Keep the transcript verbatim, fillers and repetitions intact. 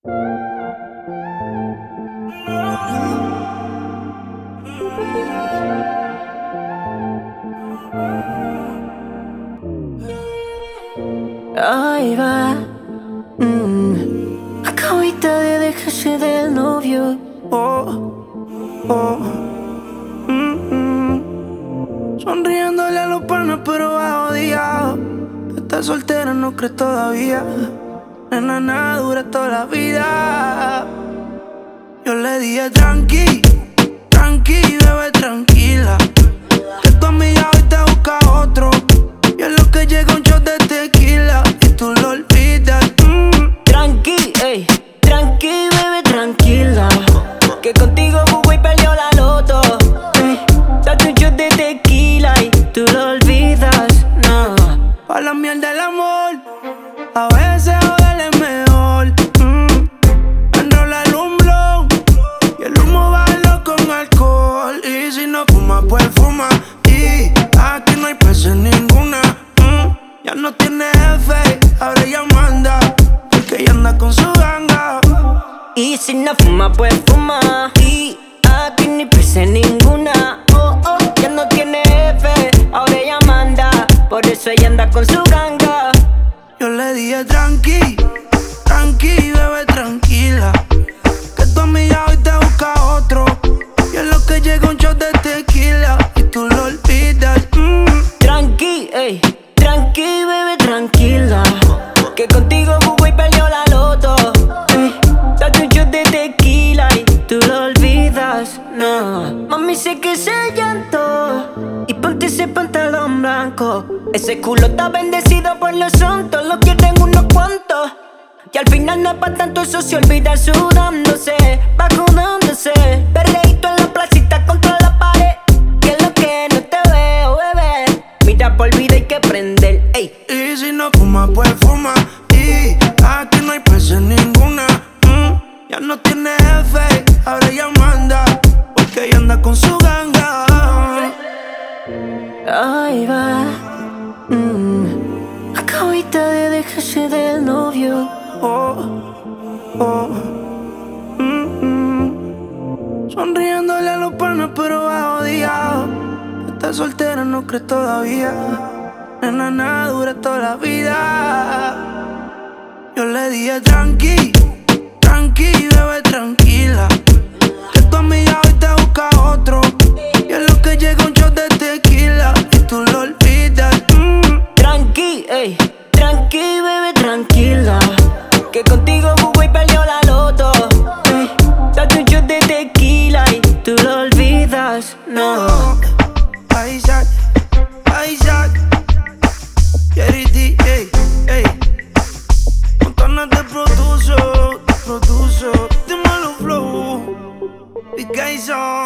Ahí va. mm. Acabita de dejarse del novio. Oh, oh. Mm-mm. Sonriéndole a los panas, pero va odiado. Estás soltera, no crees todavía. Nena, nada dura toda la vida. Yo le dije tranqui, tranqui, bebé, tranquila. Que tu amiga hoy te busca otro. Y es lo que llega un shot de tequila y tú lo olvidas. mm. Tranqui, ey, tranqui, bebé, tranquila. Que contigo jugó y perdió la loto. Ey, date un shot de tequila y tú lo olvidas, no. Pa' la miel del amor, a veces joder es mejor. mm. Enrolar un blunt y el humo bailo con alcohol. Y si no fuma, pues fuma. Y aquí no hay peso en ninguna. mm. Ya no tiene jefe, ahora ella manda, porque ella anda con su ganga. Y si no fuma, pues fuma. Y aquí ni pese ninguna. Oh, oh, ya no tiene jefe, ahora ella manda. Por eso ella anda con su ganga. Yo le dije tranqui, tranqui, bebé, tranquila. Que tu amiga hoy te busca otro. Y es lo que llega un shot de tequila y tú lo olvidas. mm. Tranqui, ey, tranqui, bebé, tranquila. Que contigo jugó y perdió la loto. Ey, date un shot de tequila y tú lo olvidas, no. Mami, sé que ese llanto y ponte ese pantalón blanco. Ese culo está bendecido por los santos, lo quieren unos cuantos. Y al final no es pa' tanto, eso se olvida sudándose, vacunándose. Perreíto en la placita contra la pared. Que es lo que no te veo, bebé. Mira, por vida hay que prender, ey. Y si no fuma, pues fuma. Y aquí no hay peso en ninguna. mm. Ya no tiene jefe, ahora ella manda, porque ella anda con su ganga. Ahí va. mm. Acabita de dejarse del novio. Oh, oh. Mm-mm. Sonriéndole a los panas, pero va odiado. Estás soltera, no crees todavía. Nena, nada dura toda la vida. Yo le dije tranqui, tranqui, bebé, tranquila. Que tu amiga hoy te busca otro. Y es lo que llega un shot de tequila y tú lo olvidas. mm. Tranqui, ey, tranqui, bebé, tranquila. Que contigo jugó y perdió la loto. Ey, date un shot de tequila y tú lo olvidas, no. Isaac, Isaac, Jerry, ey, ey. Montanas te produzo, te produzo. Dímelo, flow, Big Guys on.